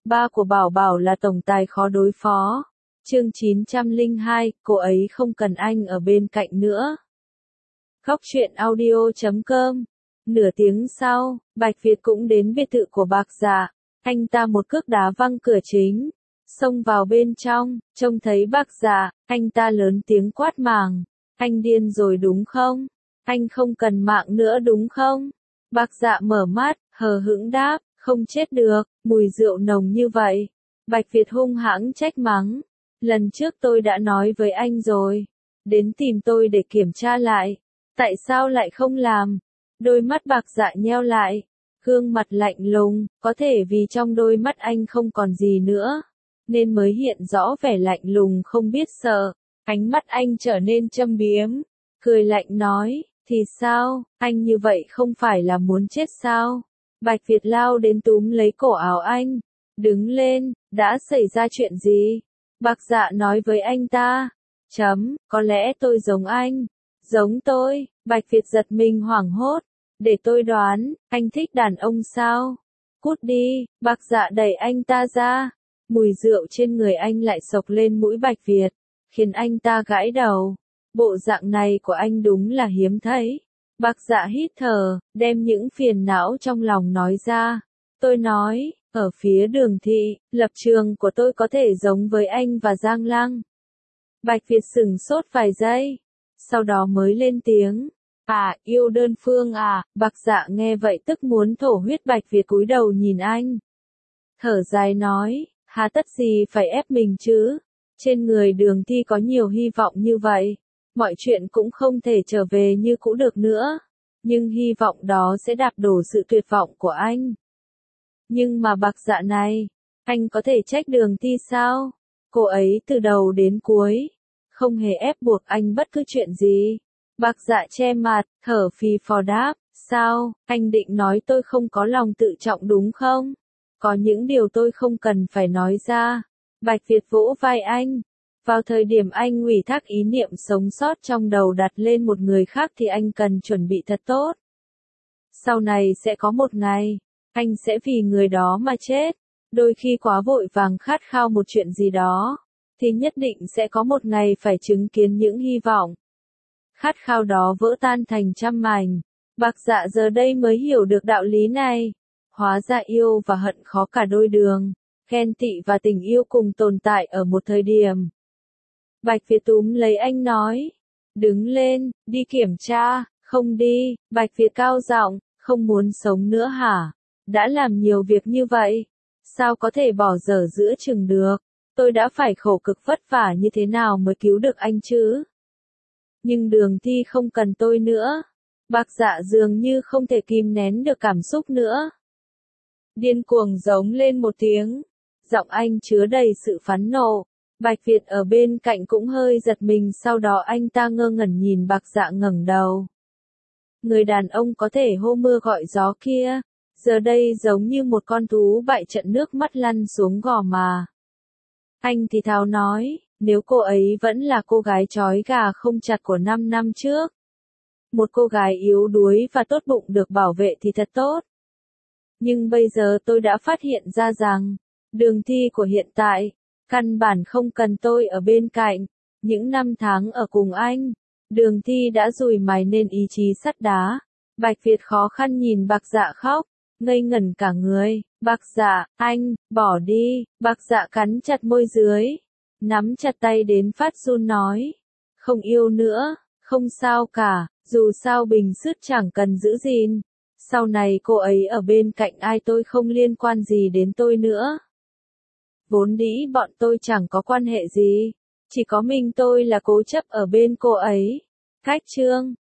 Ba của Bảo Bảo là tổng tài khó đối phó. Chương 902, cô ấy không cần anh ở bên cạnh nữa. Góc truyện audio.com. Nửa tiếng sau, Bạch Việt cũng đến biệt thự của Bạc Dạ. Anh ta một cước đá văng cửa chính, xông vào bên trong, trông thấy Bạc Dạ, anh ta lớn tiếng quát màng. Anh điên rồi đúng không? Anh không cần mạng nữa đúng không? Bạc Dạ mở mắt, hờ hững đáp, không chết được, mùi rượu nồng như vậy. Bạch Việt hung hãng trách mắng. Lần trước tôi đã nói với anh rồi. Đến tìm tôi để kiểm tra lại. Tại sao lại không làm? Đôi mắt Bạc Dạ nheo lại. Gương mặt lạnh lùng, có thể vì trong đôi mắt anh không còn gì nữa. Nên mới hiện rõ vẻ lạnh lùng không biết sợ. Ánh mắt anh trở nên châm biếm. Cười lạnh nói, thì sao, anh như vậy không phải là muốn chết sao? Bạch Việt lao đến túm lấy cổ áo anh. Đứng lên, đã xảy ra chuyện gì? Bạc Dạ nói với anh ta. Có lẽ tôi giống anh. Giống tôi, Bạch Việt giật mình hoảng hốt. Để tôi đoán, anh thích đàn ông sao? Cút đi, Bạc Dạ đẩy anh ta ra. Mùi rượu trên người anh lại xộc lên mũi Bạch Việt, khiến anh ta gãi đầu. Bộ dạng này của anh đúng là hiếm thấy. Bạc Dạ hít thở, đem những phiền não trong lòng nói ra. Tôi nói, ở phía Đường Thị, lập trường của tôi có thể giống với anh và Giang Lăng. Bạch Việt sửng sốt vài giây, sau đó mới lên tiếng. À, yêu đơn phương à? Bạc Dạ nghe vậy tức muốn thổ huyết. Bạch Việt cúi đầu nhìn anh. Thở dài nói, hà tất gì phải ép mình chứ? Trên người Đường Thi có nhiều hy vọng như vậy. Mọi chuyện cũng không thể trở về như cũ được nữa. Nhưng hy vọng đó sẽ đạp đổ sự tuyệt vọng của anh. Nhưng mà Bạc Dạ này, anh có thể trách Đường Thi sao? Cô ấy từ đầu đến cuối, không hề ép buộc anh bất cứ chuyện gì. Bạc Dạ che mặt, thở phì phò đáp, sao, anh định nói tôi không có lòng tự trọng đúng không? Có những điều tôi không cần phải nói ra. Bạch Việt vỗ vai anh. Vào thời điểm anh ủy thác ý niệm sống sót trong đầu đặt lên một người khác thì anh cần chuẩn bị thật tốt. Sau này sẽ có một ngày, anh sẽ vì người đó mà chết. Đôi khi quá vội vàng khát khao một chuyện gì đó, thì nhất định sẽ có một ngày phải chứng kiến những hy vọng. Khát khao đó vỡ tan thành trăm mảnh. Bạc Dạ giờ đây mới hiểu được đạo lý này. Hóa ra yêu và hận khó cả đôi đường. Ghen tị và tình yêu cùng tồn tại ở một thời điểm. Bạch Việt túm lấy anh nói. Đứng lên, đi kiểm tra. Không đi, Bạch Việt cao giọng, không muốn sống nữa hả? Đã làm nhiều việc như vậy. Sao có thể bỏ dở giữa chừng được? Tôi đã phải khổ cực vất vả như thế nào mới cứu được anh chứ? Nhưng Đường Thi không cần tôi nữa. Bạc Dạ dường như không thể kìm nén được cảm xúc nữa. Điên cuồng giống lên một tiếng. Giọng anh chứa đầy sự phẫn nộ. Bạch Việt ở bên cạnh cũng hơi giật mình, sau đó anh ta ngơ ngẩn nhìn Bạc Dạ ngẩng đầu. Người đàn ông có thể hô mưa gọi gió kia, giờ đây giống như một con thú bại trận nước mắt lăn xuống gò má. Anh thì thào nói, nếu cô ấy vẫn là cô gái trói gà không chặt của 5 năm trước. Một cô gái yếu đuối và tốt bụng được bảo vệ thì thật tốt. Nhưng bây giờ tôi đã phát hiện ra rằng, Đường Thi của hiện tại, căn bản không cần tôi ở bên cạnh. Những năm tháng ở cùng anh, Đường Thi đã dùi mài nên ý chí sắt đá. Bạch Việt khó khăn nhìn Bạc Dạ khóc, ngây ngẩn cả người. Bạc Dạ, anh, bỏ đi. Bạc Dạ cắn chặt môi dưới, nắm chặt tay đến phát run nói. Không yêu nữa, không sao cả, dù sao bình sứt chẳng cần giữ gìn. Sau này cô ấy ở bên cạnh ai tôi không liên quan gì đến tôi nữa. Vốn dĩ bọn tôi chẳng có quan hệ gì, chỉ có mình tôi là cố chấp ở bên cô ấy. Cách chương